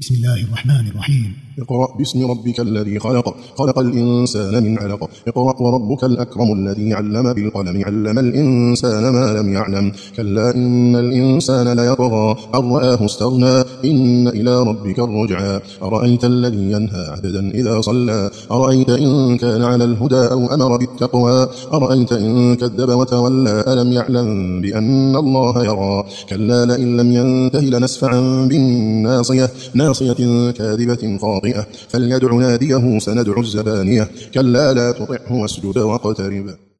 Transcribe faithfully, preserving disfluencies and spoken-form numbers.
بسم الله الرحمن الرحيم. اقرأ باسم ربك الذي خلق خلق الإنسان من علق اقرأ وربك الأكرم الذي علم بالقلم علم الإنسان ما لم يعلم كلا إن الإنسان ليطغى أن رآه استغنى إن إلى ربك الرجعى أرأيت الذي ينهى عبدا إذا صلى أرأيت إن كان على الهدى أو أمر بالتقوى أرأيت إن كذب وتولى ألم يعلم بأن الله يرى كلا لئن لم ينته لنسفعا بالناصية ناصية كاذبة خاطئة فليدع ناديه سندع الزبانية كلا لا تطعه واسجد واقترب.